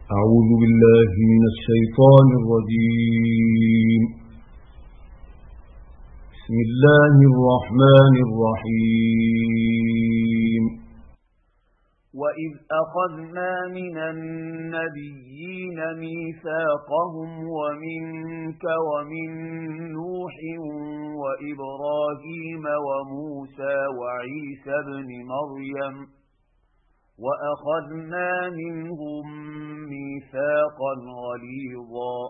أعوذ بالله من الشيطان الرجيم. بسم الله الرحمن الرحيم. وَإِذْ أَخَذْنَا مِنَ النَّبِيِّينَ مِيثَاقَهُمْ وَمِنكَ وَمِن نُّوحٍ وَإِبْرَاهِيمَ وَمُوسَى وَعِيسَى ابْنِ مَرْيَمَ وَأَخَذْنَا مِنْهُم مِّيثَاقًا غَلِيظًا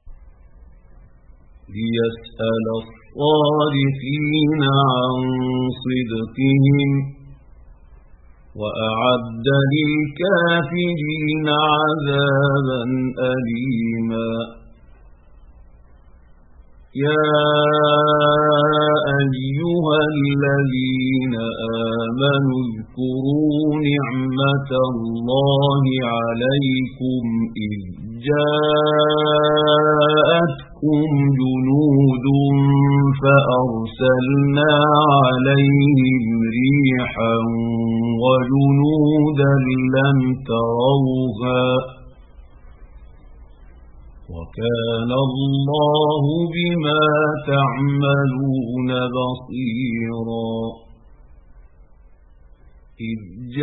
ليسأل الصادقين عن صدقهم وأعد للكافرين عذابا أليما. يا أيها الذين آمنوا اذكروا نعمة الله عليكم إذ جاءتكم جنود فأرسلنا عليهم ريحا وجنودا لم تروها وكان الله بما تعملون بصيرا. إذ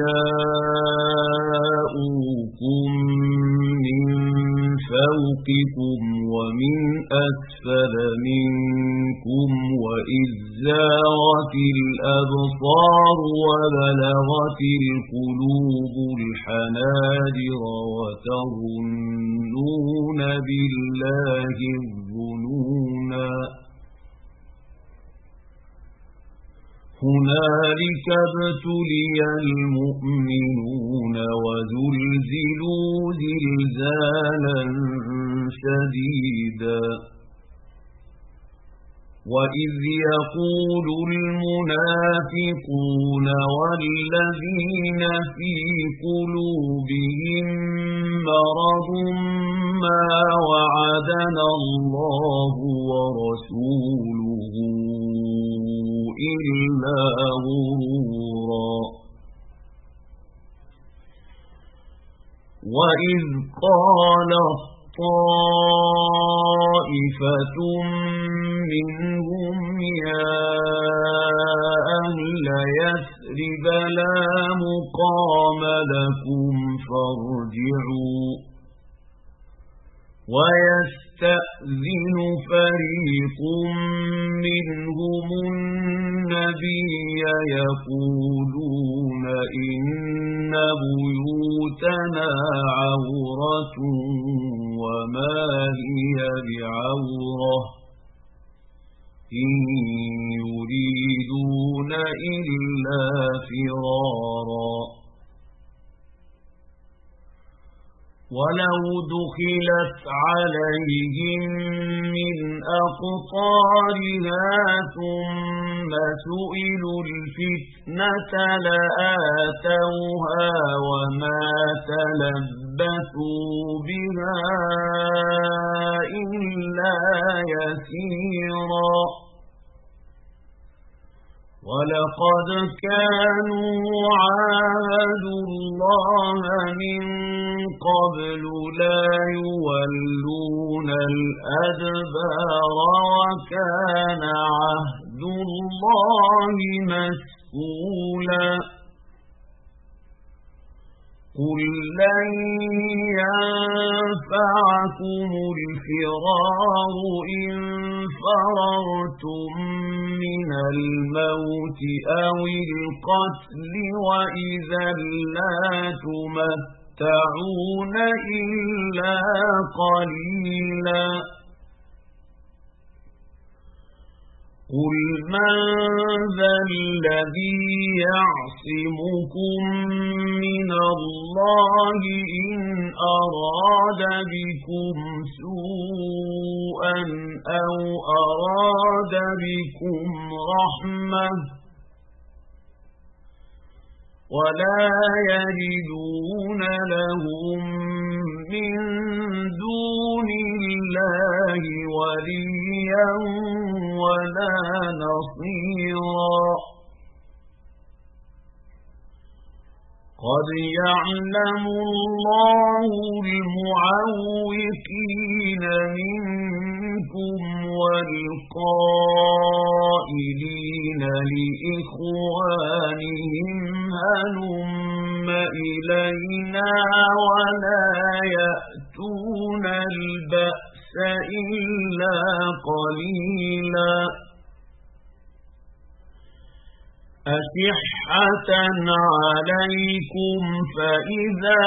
جاءوكم من فوقكم ومن أسفل منكم وإذ زاغت الأبصار وبلغت القلوب الحناجر وتظنون بالله الظنونا. هنالك ابتلي المؤمنون وزلزلوا زلزالا شديدا. وإذ يقول المنافقون والذين في قلوبهم مرض ما وعدنا الله ورسوله إلا غرورا. وإذ قالت طائفة منهم يا أهل يثرب لا مقام لكم فارجعوا ويستأذن فريق منهم النبي يقولون إن بيوتنا عورة وما هي بعورة إن يريدون إلا فرارا. ولو دخلت عليهم من أقطارها ثم سئلوا الفتنة لآتوها وما تلبثوا بها إلا يسيرا. ولقد كانوا عاهدوا الله من قبل لا يولون الأدبار وكان عهد الله مسئولا. قل لن ينفعكم الفرار إن فررتم من الموت أو القتل وإذا لا تمتعون إلا قليلا. قل من ذا الذي يعصمكم من الله إن أراد بكم سوءا أو أراد بكم رحمة ولا يجدون لهم من دون الله وليا ولا نصيرا. قد يعلم الله المعوقين منكم والقائلين لإخوانهم هلم إلينا ولا يأتون البأس إلا قليلا أشحة عليكم فإذا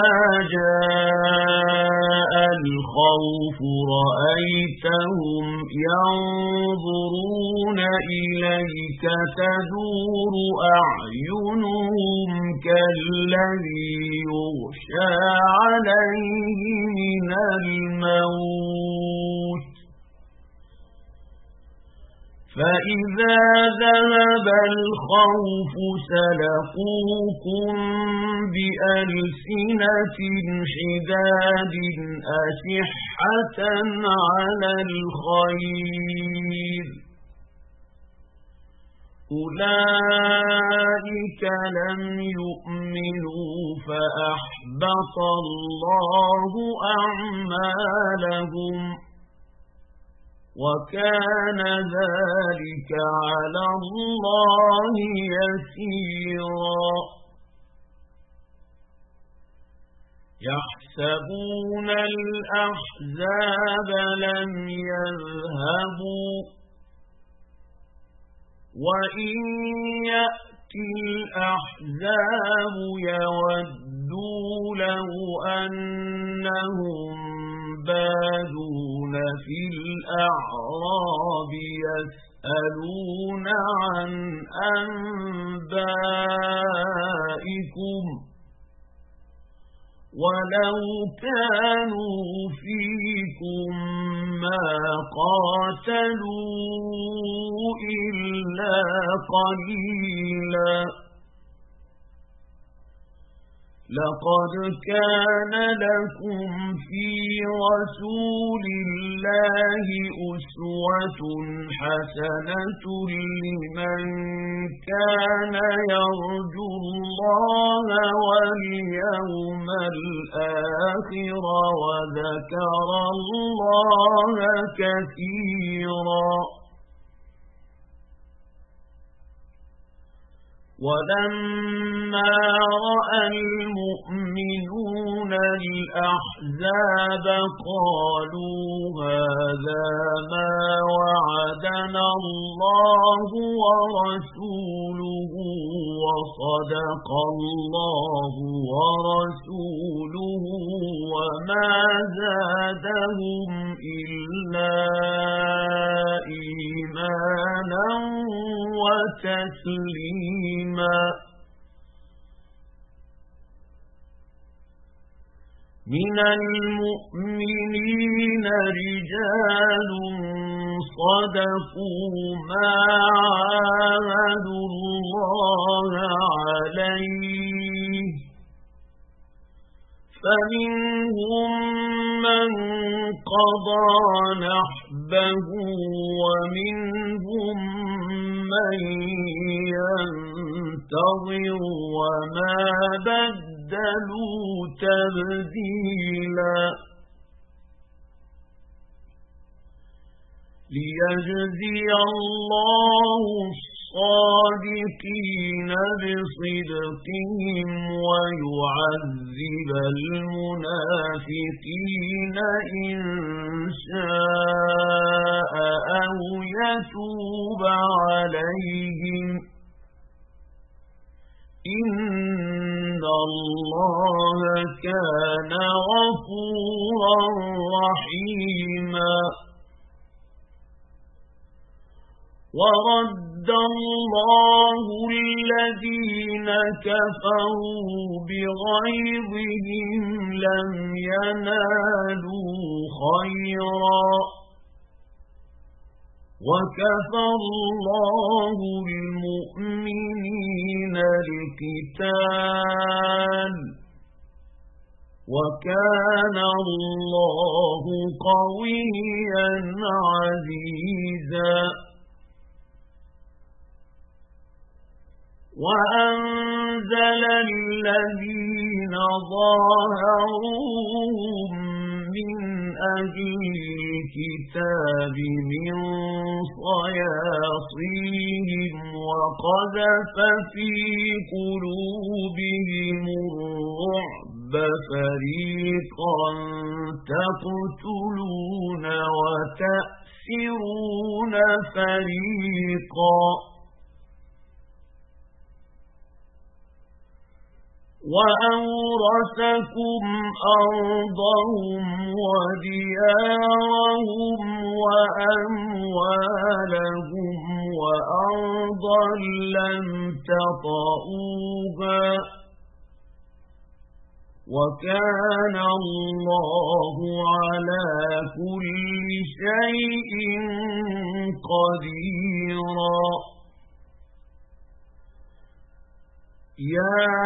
جاء الخوف رأيتهم ينظرون إليك تدور أعينهم كالذي يغشى عليه من الموت فإذا ذهب الخوف سلقوكم بألسنة حداد أشحة على الخير أولئك لم يؤمنوا فأحبط الله أعمالهم وكان ذلك على الله يسيرا يحسبون الأحزاب لم يذهبوا وإن يأتي الأحزاب يودوا لو أنهم بادون في الأعراب يسألون عن أنبائكم ولو كانوا فيكم ما قاتلوا إلا قليلا لقد كان لكم في رسول الله أسوة حسنة لمن كان يرجو الله واليوم الآخر وذكر الله كثيرا ولما رأى المؤمنون الأحزاب قالوا هذا ما وعدنا الله ورسوله وصدق الله ورسوله وما زادهم إلا إيمانا وتسليما من المؤمنين رجال صدقوا ما عاهدوا الله عليه فمنهم من قضى نحبه ومنهم من ينتظر وما بدلوا تبديلا ليجزي الله الصادقين بصدقهم ويعذب المنافقين إن شاء أو يتوب عليهم إن الله كان غفورا رحيما ورد الله الذين كفروا بغيظهم لم ينالوا خيرا وكفى الله المؤمنين القتال وكان الله قويا عزيزا وأنزل الذين ظاهروهم من أهل الكتاب من صياصيهم وقذف في قلوبهم الرعب فريقا تقتلون وتأسرون فريقا وأورثكم أرضهم وديارهم وأموالهم وأرضا لم تطئوها وكان الله على كل شيء قديرا يا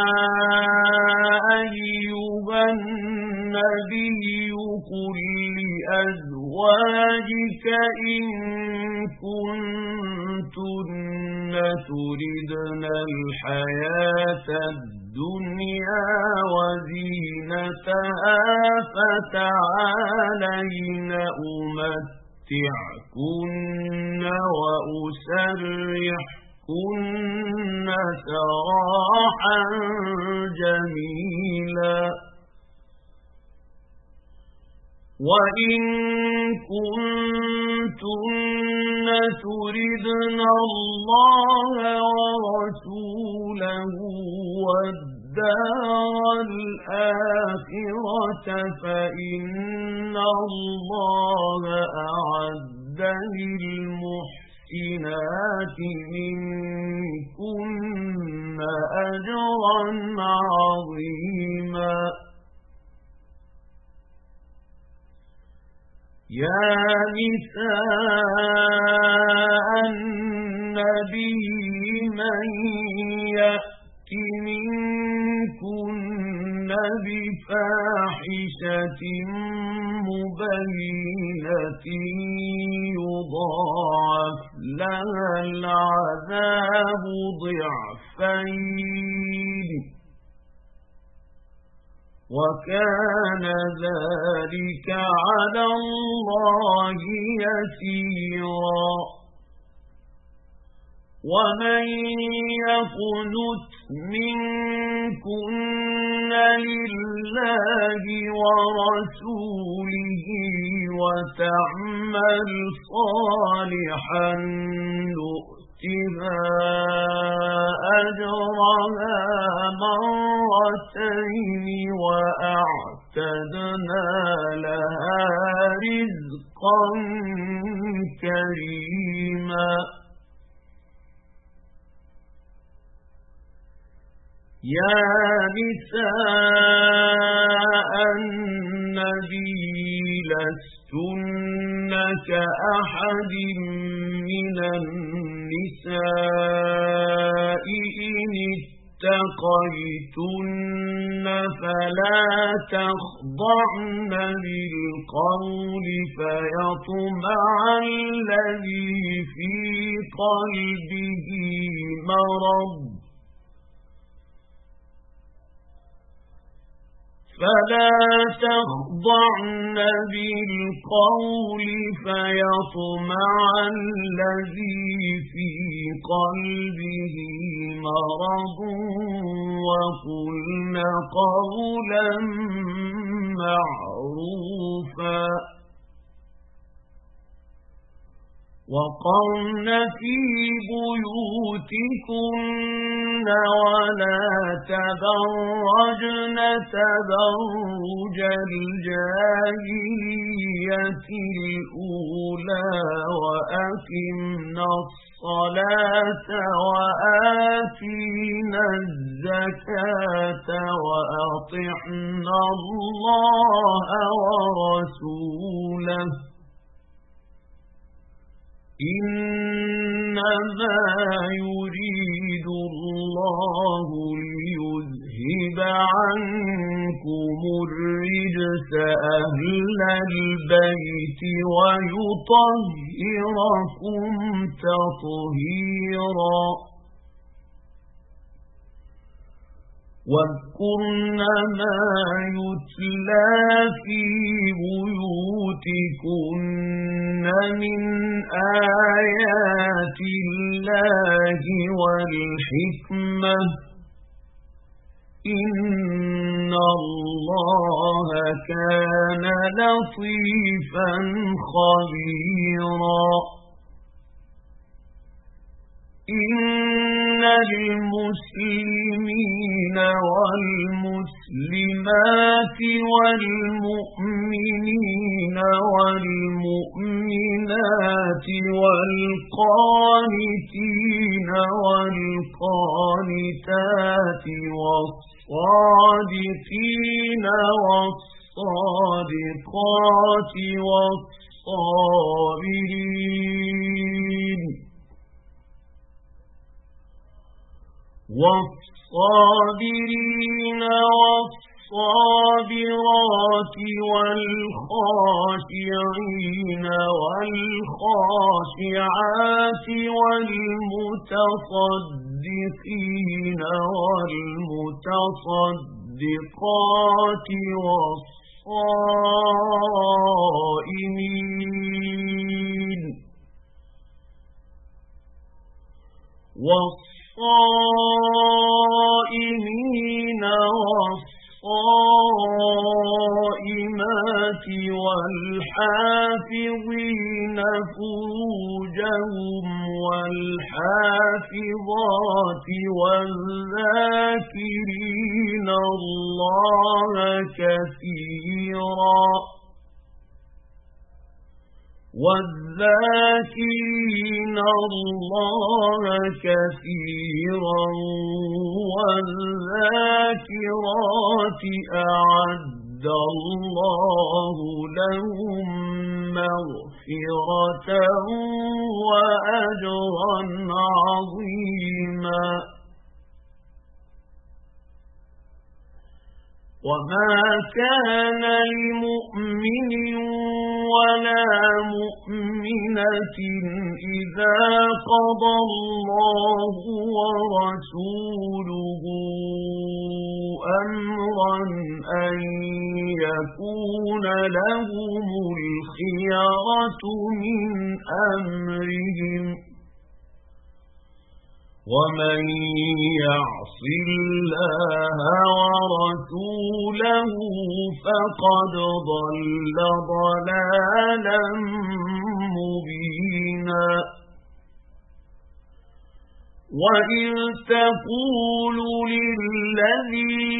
أيها النبي قل لأزواجك إن كنتن تردن الحياة الدنيا وزينتها فتعالين أمتعكن وأسرحكن سراحا جميلا وإن كنتن تردن الله ورسوله والدار الآخرة فإن الله أعد للمحسنات منكن أجرا عظيما يا نساء النبي من يأت منكن بفاحشة مبينة يضاعف لها العذاب ضعفين وكان ذلك على الله يسيرا ومن يقنت منكن لله ورسوله وتعمل صالحا نؤتها أجرها مرتين وأعتدنا لها رزقا كريما يا نساء النبي لستن كأحد من النساء إن اتقيتن فلا تخضعن بالقول فيطمع الذي في قلبه مرض فلا تخضعن بالقول فيطمع الذي في قلبه مرض وقلن قولا معروفا وقرن في بيوتكن ولا تبرجن تبرج الجاهلية الأولى وأقمنا الصلاة وآتينا الزكاة وأطعنا الله ورسوله إنما يريد الله ليذهب عنكم الرجس أهل البيت ويطهركم تطهيرا واذكرن ما يتلى في بيوتكن من آيات الله والحكمة إن الله كان لطيفا خبيرا إن المسلمين والمسلمات والمؤمنين والمؤمنات والقانتين والقانتات والصادقين والصادقات والصابرين والصابرات والخاشعين والخاشعات والمتصدقين والمتصدقات والصائمين والصائمات والحافظين فروجهم والحافظات والذاكرين الله كثيرا والذاكرين الله كثيرا والذاكرات أعد الله لهم مغفرة وأجرا عظيما وما كان لمؤمن ولا مؤمنة إذا قضى الله ورسوله أمرا أن يكون لهم الخيرة من أمرهم ومن يعص الله ورسوله فقد ضل ضلالا مبينا وإذ تقول للذي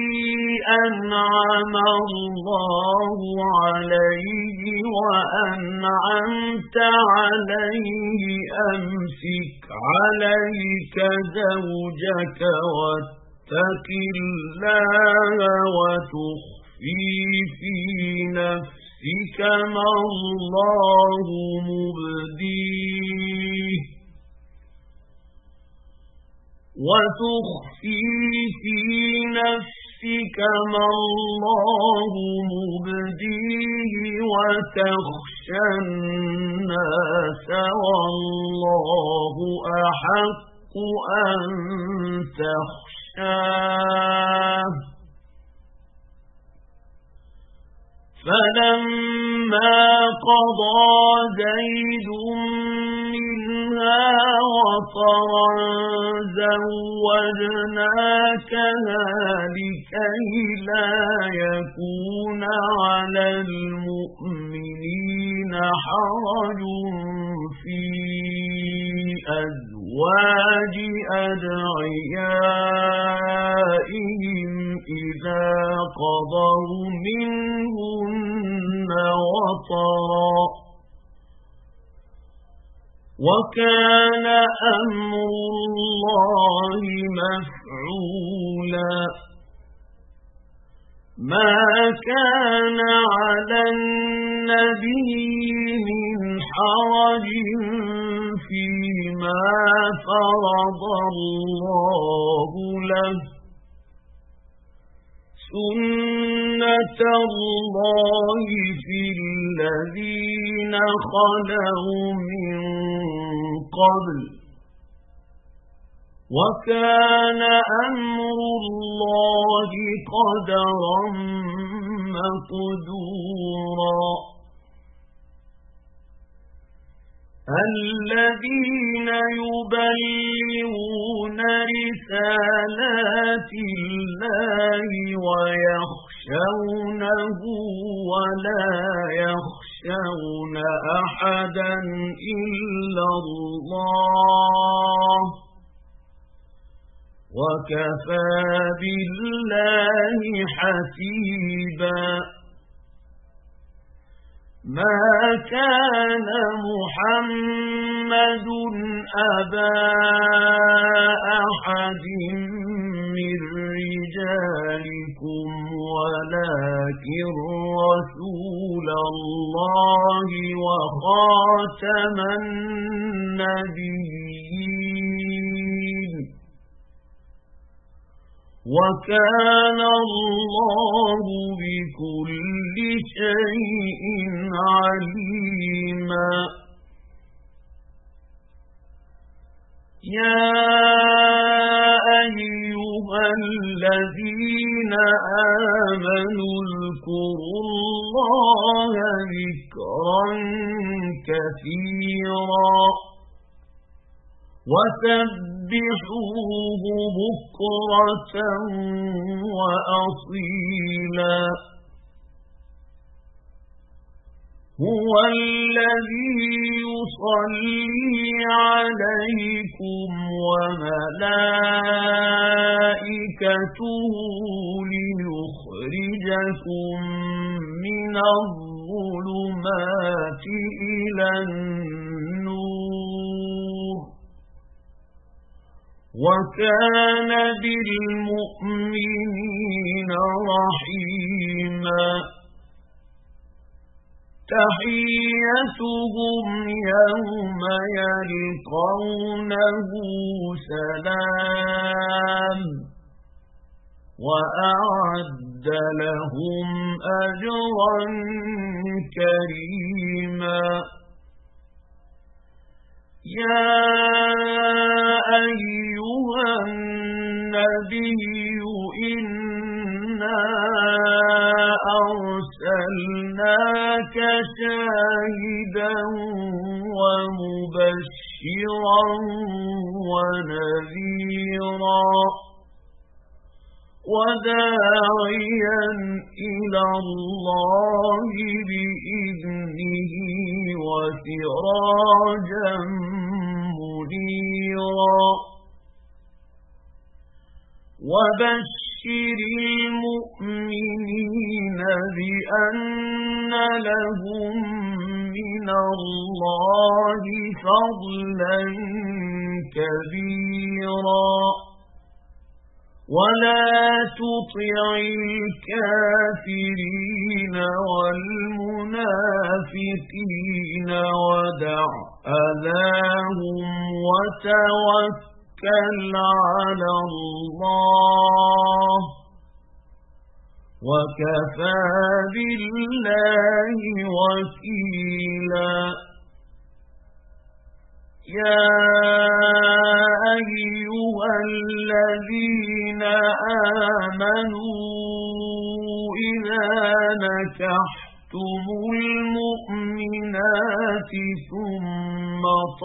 أنعم الله عليه وأنعمت عليه أمسك عليك زوجك واتق الله وتخفي في نفسك ما الله مبديه وتخفي في نفسك ما الله مبديه وتخشى الناس والله أحق أن تخشاه فلما قضى زيد منها وطرا زوجناكها لكي لا يكون على المؤمنين حرج في أزواج أدعيائهم إذا قضوا منهن وطرا وكان أمر الله مفعولا ما كان على النبي من حرج فيما فرض الله له سنة الله في الذين خلوا من قبل وكان أمر الله قدرا مقدورا الذين يبلغون رسالات الله ويخشونه ولا يخشون أحدا إلا الله وكفى بالله حسيبا ما كان محمد أبا أحد من رجالكم ولكن رسول الله وخاتم النبيين وكان الله بكل شيء عليما يا أيها الذين آمنوا اذكروا الله ذكرا كثيرا وسبحوه بكرة وأصيلا هو الذي يصلي عليكم وملائكته ليخرجكم من الظلمات إلى النور وكان بالمؤمنين رحيما تحيتهم يوم يلقونه سلام وأعد لهم أجرا كريما يا أيها النبي إنا أرسلناك شاهدا ومبشرا ونذيرا وداعيا إلى الله بإذنه وسراجا منيرا وبشر المؤمنين بأن لهم من الله فضلا كبيرا ولا تطع الكافرين والمنافقين ودع أذاهم وتوكل على الله وكفى بالله وكيلا يا أيها الذين آمنوا إذا نكحتم المؤمنات ثم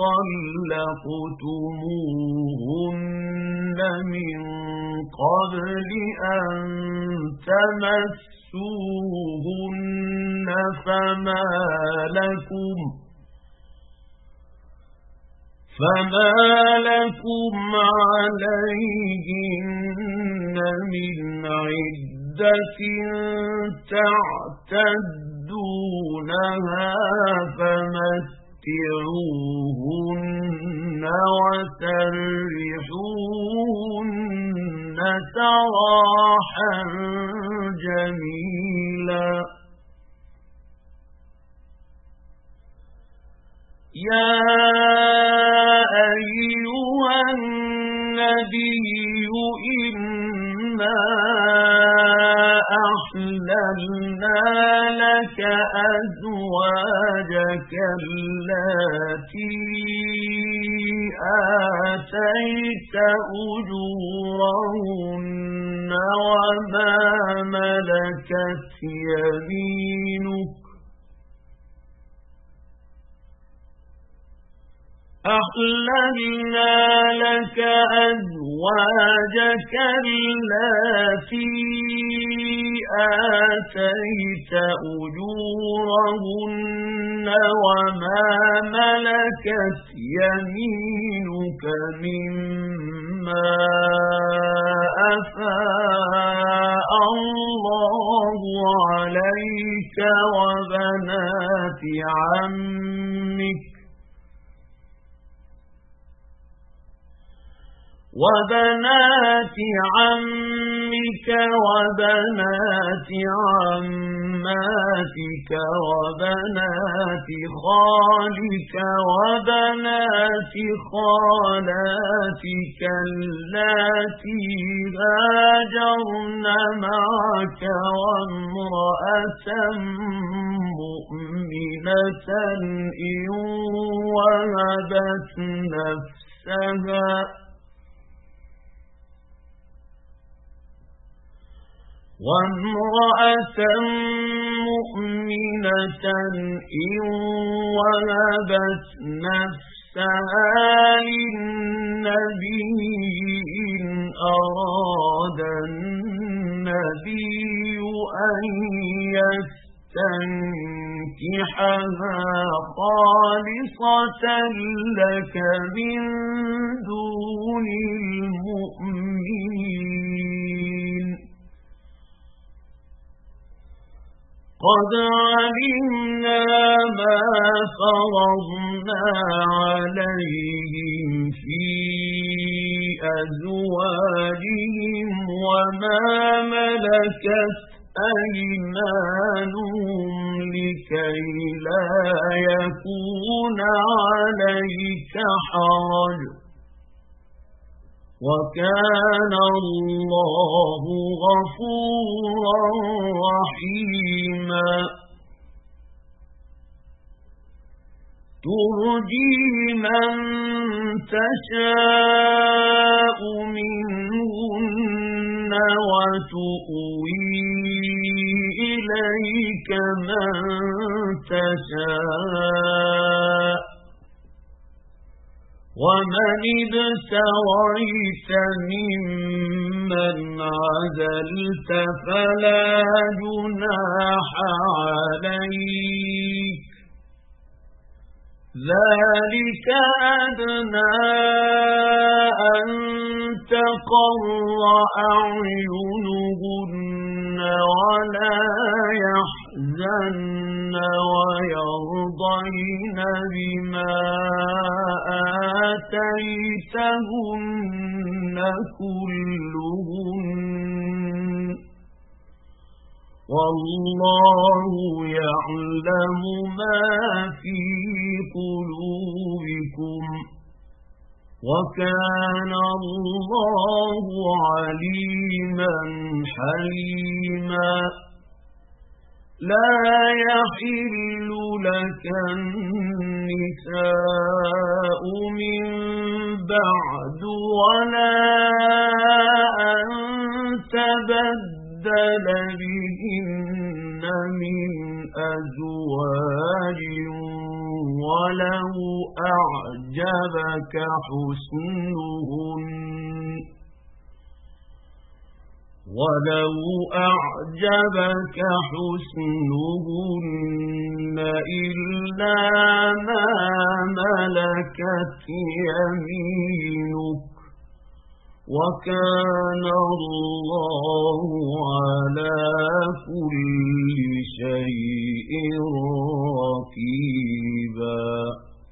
طلقتموهن من قبل أن تمسوهن فما لكم عليهن من عدة تعتدونها فمتعوهن وسرحوهن سراحا جميلا يا أيها النبي إنا أحللنا لك أزواجك التي آتيت أجورهن وما ملكت يمينك أحللنا لك أزواجك التي آتيت أجورهن وما ملكت يمينك مما أفاء الله عليك وبنات عمك وبنات عماتك وبنات خالك وبنات خالاتك اللاتي هاجرن معك وامرأة مؤمنة إن وهبت نفسها للنبي إن أراد النبي أن يستنكحها خالصة لك من دون المؤمنين قد علمنا ما فرضنا عليهم في أزواجهم وما ملكت أيمانهم لكي لا يكون عليك حرج وكان الله غفورا رحيما ترجي من تشاء منهن وتؤوي إليك من تشاء ومن ابتغيت ممن عزلت فلا جناح عليك ذلك أدنى أن تقر أعينهن ولا يحزن ويرضين بما آتيتهن كلهن والله يعلم ما في قلوبكم وكان الله عليما حليما لا يحل لك النساء من بعد ولا أن تبدل بهن من أزواج ولو أعجبك حسنهن إلا ما ملكت يمينك وكان الله على كل شيء رقيبا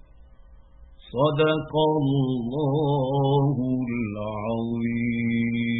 صدق الله العظيم.